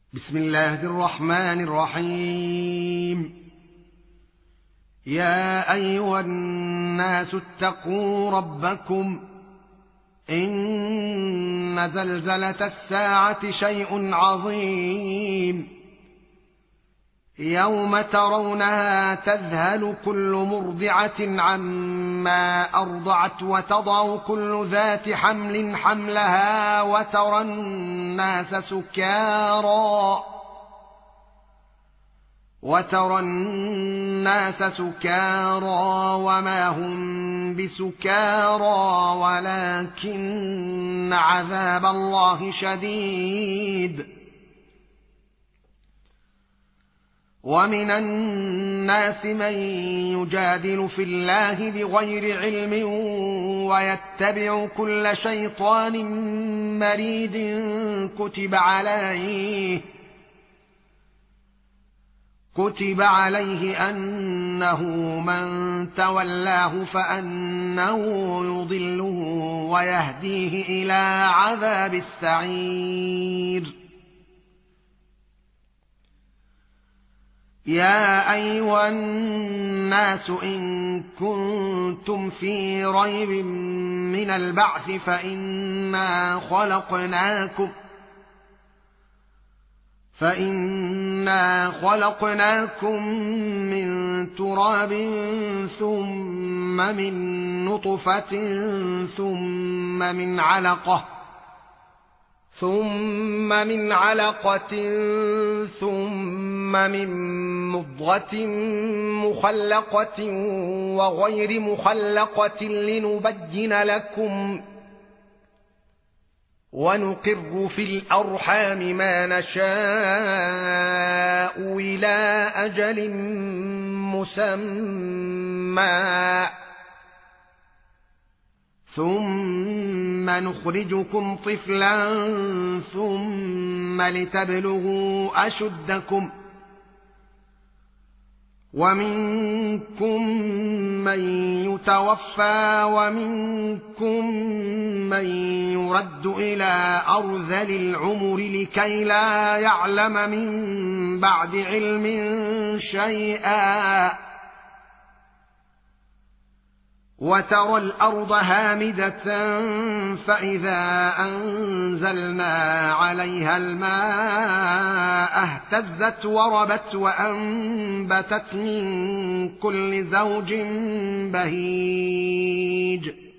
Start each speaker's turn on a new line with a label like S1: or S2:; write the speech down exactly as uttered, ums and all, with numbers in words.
S1: بسم الله الرحمن الرحيم. يا أيها الناس اتقوا ربكم إن زلزلة الساعة شيء عظيم يوم ترونها تذهل كل مرضعة عما أرضعت وتضع كل ذات حمل حملها وترى الناس سكارى وترى الناس سكارى وما هم بسكارى ولكن عذاب الله شديد. ومن الناس من يجادل في الله بغير علم ويتبع كل شيطان مريد كتب عليه كتب عليه أنه من تولاه فأنه يضله ويهديه إلى عذاب السعير. يا أيها الناس إن كنتم في ريب من البعث فإنا خلقناكم فإنا خلقناكم من تراب ثم من نطفة ثم من علقة ثم من علقة ثم من مضغة مخلقة وغير مخلقة لنبين لكم ونقر في الأرحام ما نشاء إلى أجل مسمى ثم نخرجكم طفلا ثم لتبلغوا أشدكم ومنكم من يتوفى ومنكم من يرد إلى أرذل العمر لكي لا يعلم من بعد علم شيئا وترى الأرض هامدة فإذا أنزلنا عليها الماء اهتزت وربت وأنبتت من كل زوج بهيج